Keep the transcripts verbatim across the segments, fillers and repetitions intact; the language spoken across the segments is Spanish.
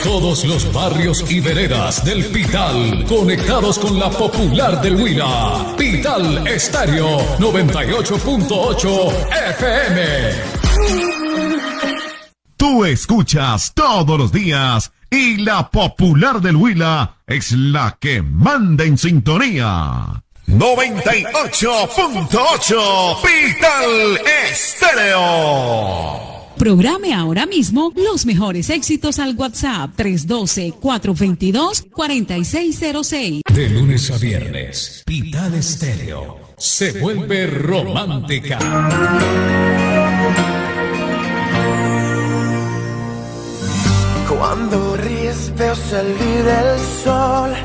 Todos los barrios y veredas del Pital conectados con la popular del Huila. Pital Estéreo noventa y ocho punto ocho F M. Tú escuchas todos los días y la popular del Huila es la que manda en sintonía. noventa y ocho punto ocho Pital Estéreo. Programe ahora mismo los mejores éxitos al WhatsApp tres uno dos, cuatro dos dos, cuatro seis cero seis. De lunes a viernes, Pital Estéreo se vuelve romántica. Cuando ríes veo salir el sol.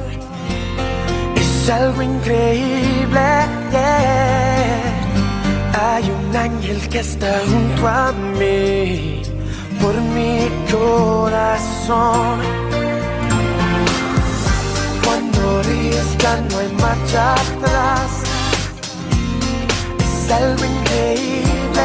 Es algo increíble, yeah. Hay un ángel que está junto a mí, por mi corazón. Cuando ríes ya no hay marcha atrás. Es algo increíble.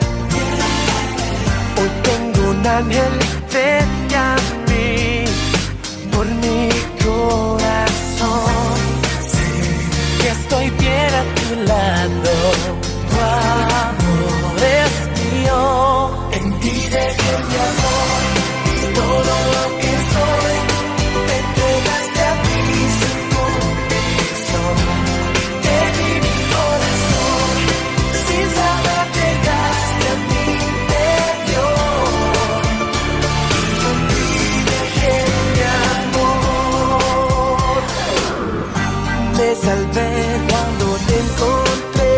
Hoy tengo un ángel frente a mí, por mi corazón. Que estoy bien a tu lado. Tu amor es mío. En ti dejé mi amor y todo lo que soy. Te entregaste a mí sin condición. Te di mi corazón, sin saber llegaste a mi interior. Y yo en ti dejé mi amor. Me salvé cuando te encontré.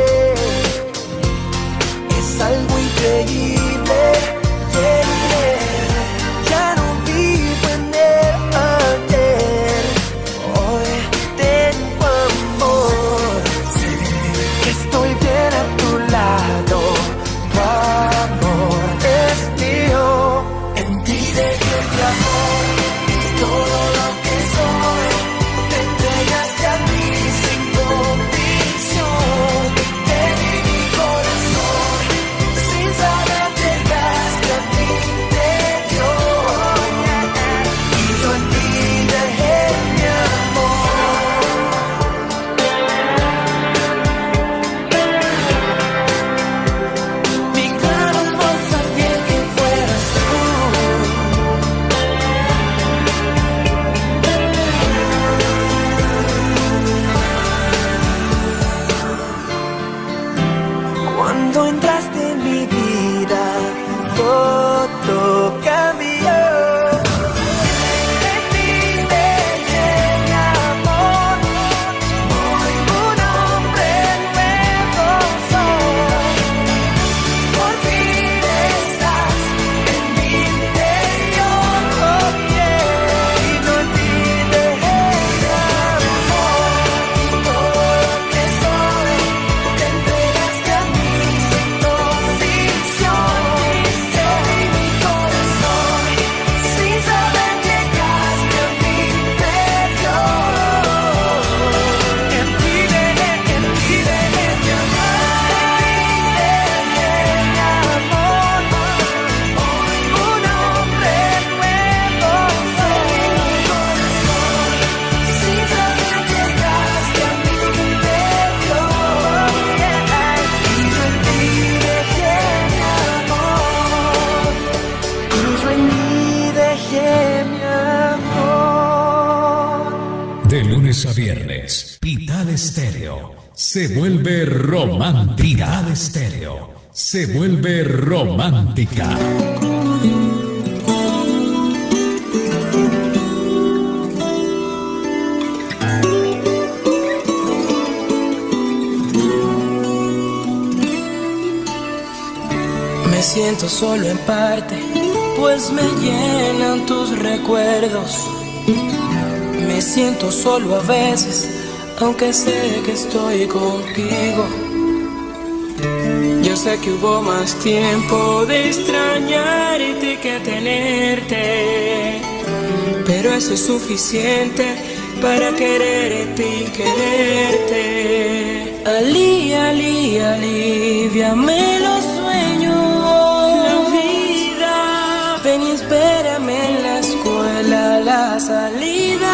Algo increíble, yeah, yeah. Ya no vivo en el ayer. Hoy tengo amor. Sé que estoy bien a tu lado. Tu amor es mío. En ti dejé mi amor y todo lo que soy. Te entregaste a mí sin condición. Te di mi corazón. Cuando entraste en mi vida, todo cambió. En ti dejé mi amor, hoy un hombre nuevo soy. Por fin estás en mi interior, oh yeah. Y no en ti dejé mi amor, y todo lo que soy. Te entregaste a mí. De lunes a viernes, Pital Estéreo se vuelve romántica. Pital Estéreo se vuelve romántica. Me siento solo en parte, pues me llenan tus recuerdos. Me siento solo a veces, aunque sé que estoy contigo. Yo sé que hubo más tiempo de extrañarte que tenerte, pero eso es suficiente para quererte y quererte. Ali, Ali, aliviame los sueños. La vida, ven y espérame en la escuela. salida.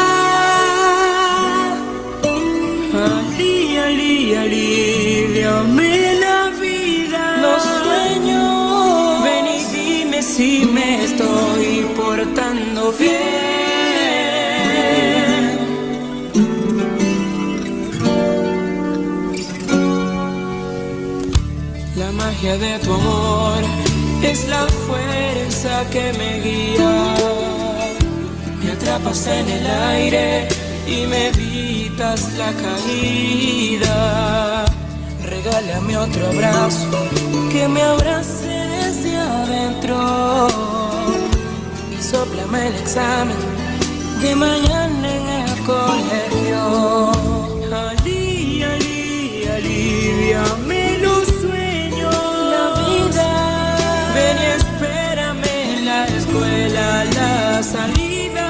Ali, ali, aliviame la vida. Los sueños. Ven y dime si me estoy portando bien. La magia de tu amor es la fuerza que me guía. Me atrapas en el aire y me evitas la caída. Regálame otro abrazo que me abrace desde adentro. Y sóplame el examen de mañana en el colegio. Ali, ali, aliviame los sueños. La vida. Ven y espérame en la escuela, la salida.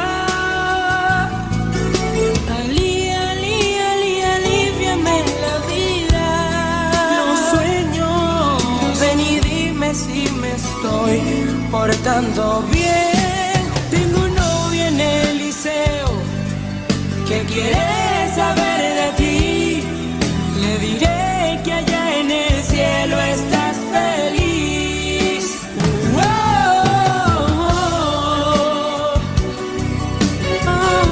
Si me estoy portando bien. Tengo un novio en el liceo que quiere saber de ti. Le diré que allá en el cielo estás feliz. Oh, oh, oh, oh.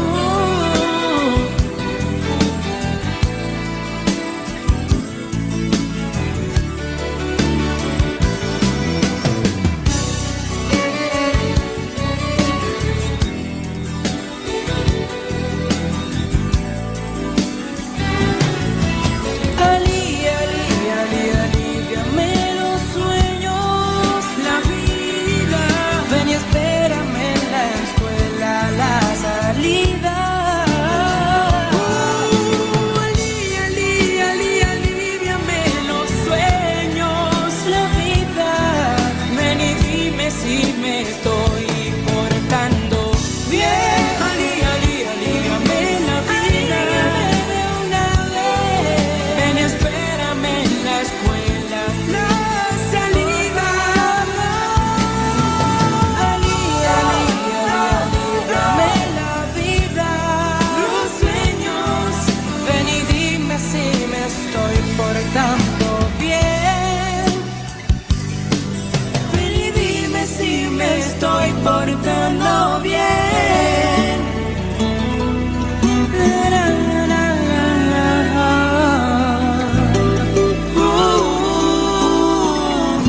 Portando bien. Uh, uh, uh.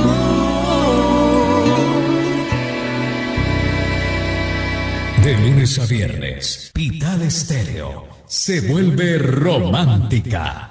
De lunes a viernes, Pital Estéreo se vuelve romántica.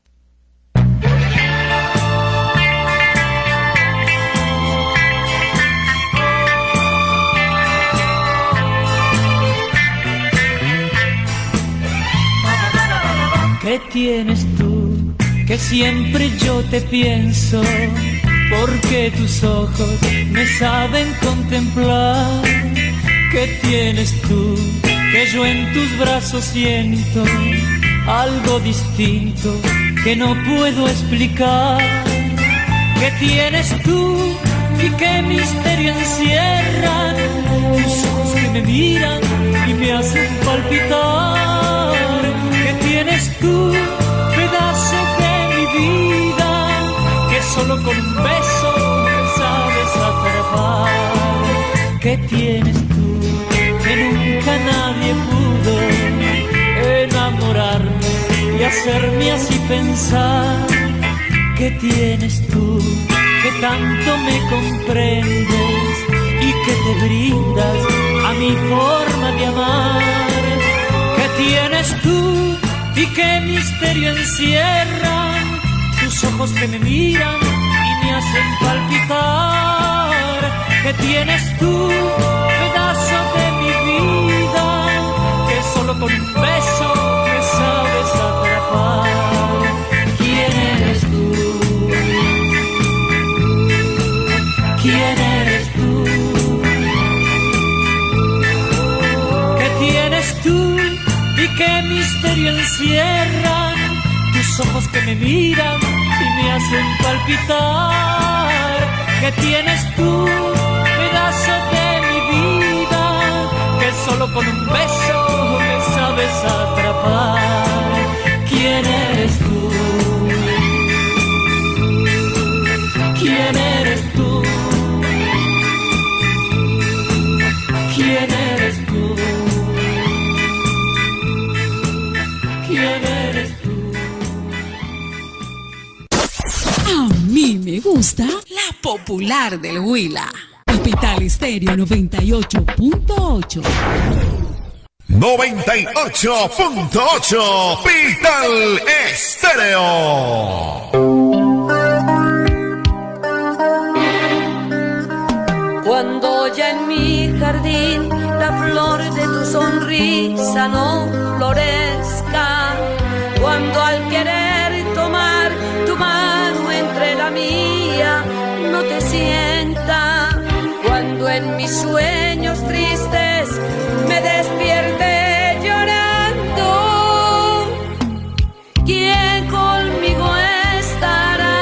¿Qué tienes tú que siempre yo te pienso? Porque tus ojos me saben contemplar. ¿Qué tienes tú que yo en tus brazos siento? Algo distinto que no puedo explicar. ¿Qué tienes tú y qué misterio encierran tus ojos que me miran y me hacen palpitar? ¿Qué tienes tú, pedazo de mi vida, que solo con un beso me sabes atrapar? ¿Qué tienes tú, que nunca nadie pudo enamorarme y hacerme así pensar? ¿Qué tienes tú, que tanto me comprendes y que te brindas a mi forma de amar? ¿Qué tienes tú y qué misterio encierran tus ojos que me miran y me hacen palpitar? ¿Qué tienes tú, pedazo de mi vida, que solo con un beso me sabes atrapar? ¿Quién eres tú? ¿Quién eres tú? ¿Qué tienes tú y qué misterio encierran tus ojos que me miran y me hacen palpitar? ¿Qué tienes tú, pedazo de mi vida, que solo con un beso gusta? La Popular del Huila. Capital Estéreo noventa y ocho punto ocho. noventa y ocho punto ocho Vital Estéreo. Cuando ya en mi jardín la flor de tu sonrisa no florezca, cuando al querer tomar tu mano entre la mía no te sienta, cuando en mis sueños tristes me despierte llorando, ¿quién conmigo estará?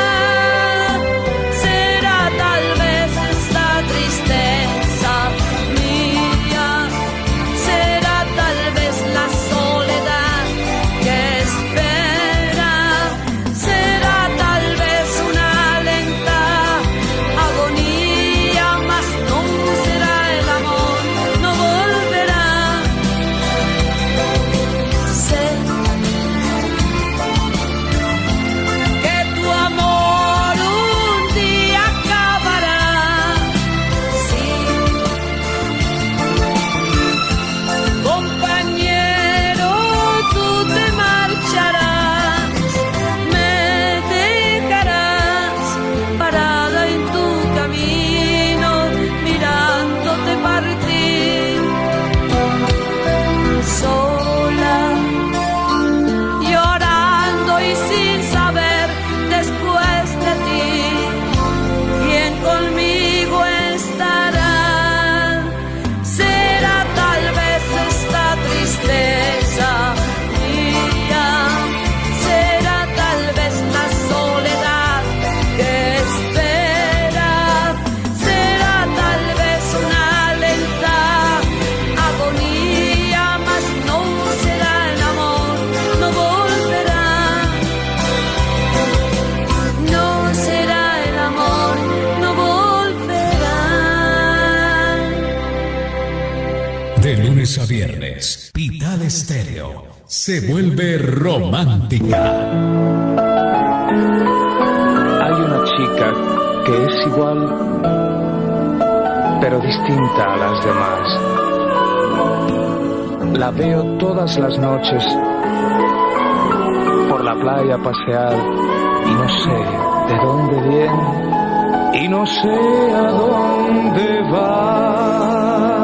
Será tal vez esta tristeza mía, será tal vez la soledad que espera, será tal vez una lenta agonía, mas no será el amor, no volverá. Sé que tu amor un día acabará, sí, compañero, tú te marcharás, me dejarás parada en tu camino, mirándote partir, sola, llorando y sin saber después de ti, ¿quién conmigo estará? Será tal vez esta tristeza mía, será tal vez la soledad que espera, será tal vez una lenta agonía, mas no será el amor, no volverá, no será el amor, no volverá. De lunes a viernes, Vital Estéreo se vuelve romántica. Hay una chica que es igual, pero distinta a las demás. La veo todas las noches por la playa pasear y no sé de dónde viene y no sé a dónde va.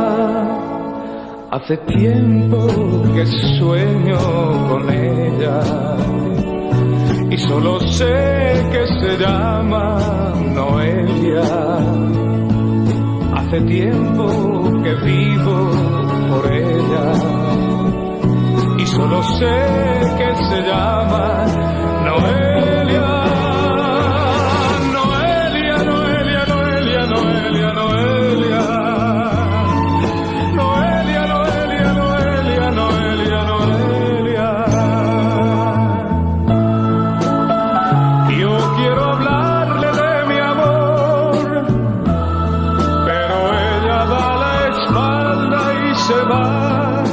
Hace tiempo que sueño con ella y solo sé que se llama Noelia. Hace tiempo que vivo por ella y solo sé que se llama Noelia. Noelia, Noelia, Noelia, Noelia, Noelia. Noelia, Noelia, Noelia, Noelia, Noelia. Yo quiero hablarle de mi amor, pero ella da la espalda y se va.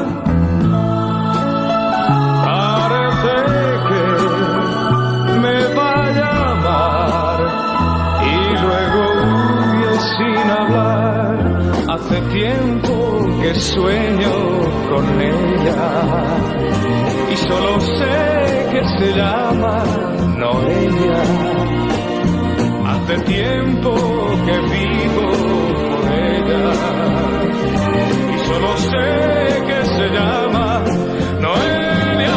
Parece que me vaya a amar y luego huye sin hablar. Hace tiempo que sueño con ella y solo sé que se llama Noelia. Hace tiempo que vivo por ella y solo sé que se llama Noelia.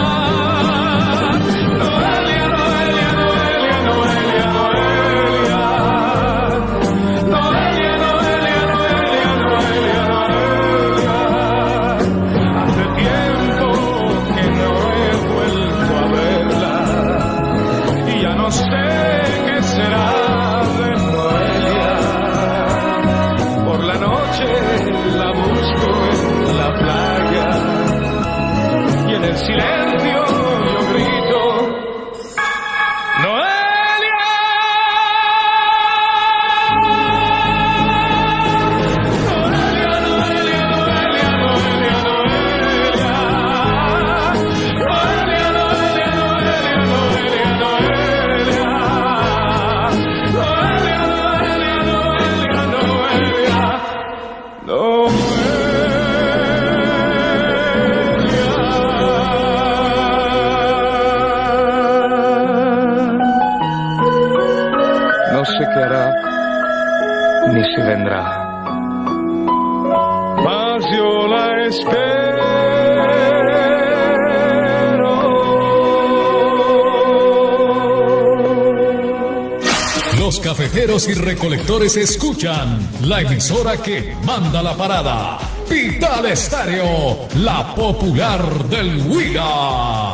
Noelia, Noelia, Noelia, Noelia, Noelia. Noelia, Noelia, Noelia, Noelia, Noelia. Hace tiempo que no he vuelto a verla y ya no sé qué será de Noelia. Por la noche ni si vendrá. Mas yo la espero. Los cafeteros y recolectores escuchan la emisora que manda la parada. Vital Estéreo, la popular del Huila.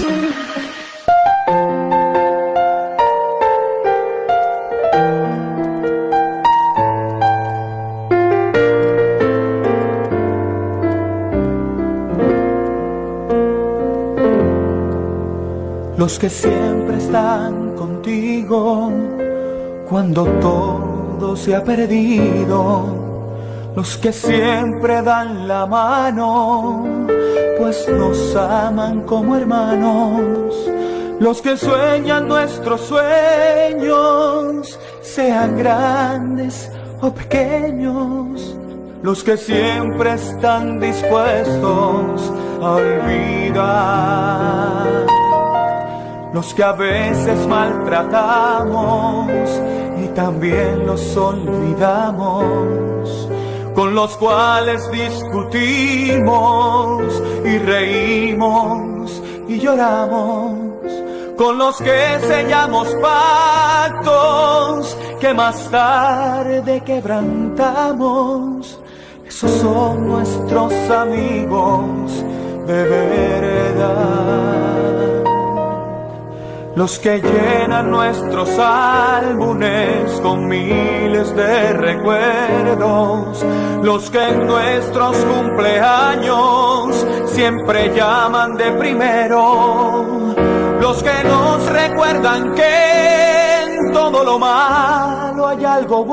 Los que siempre están contigo cuando todo se ha perdido, los que siempre dan la mano, pues nos aman como hermanos, los que sueñan nuestros sueños, sean grandes o pequeños, los que siempre están dispuestos a olvidar, los que a veces maltratamos y también los olvidamos, con los cuales discutimos y reímos y lloramos, con los que sellamos pactos que más tarde quebrantamos. Esos son nuestros amigos de verdad. Los que llenan nuestros álbumes con miles de recuerdos, los que en nuestros cumpleaños siempre llaman de primero, los que nos recuerdan que en todo lo malo hay algo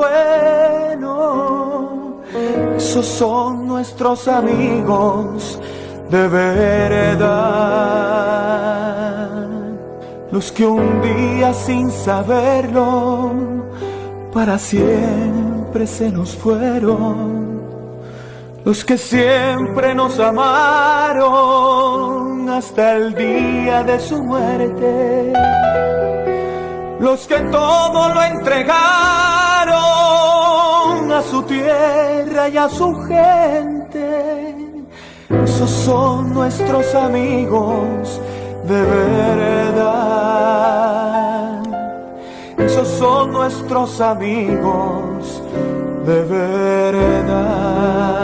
bueno. Esos son nuestros amigos de verdad. Los que un día sin saberlo para siempre se nos fueron, los que siempre nos amaron hasta el día de su muerte, los que todo lo entregaron a su tierra y a su gente. Esos son nuestros amigos de verdad. Esos son nuestros amigos de verdad.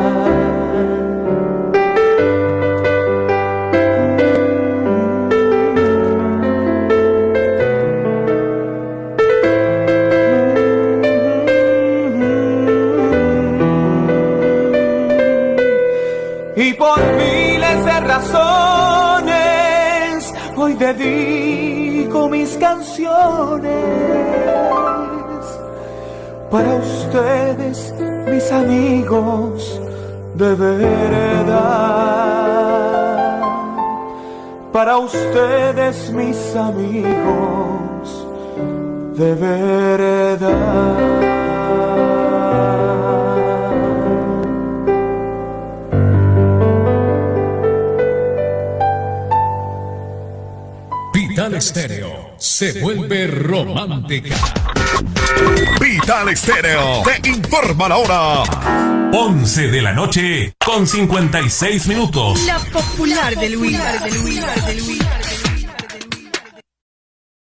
Y por miles de razones hoy dedico mis canciones para ustedes, mis amigos de verdad. Para ustedes, mis amigos de verdad. Vital Estéreo se vuelve romántica. Vital Estéreo te informa la hora. once de la noche con cincuenta y seis minutos. La popular del Huila, del Huila, del Huila.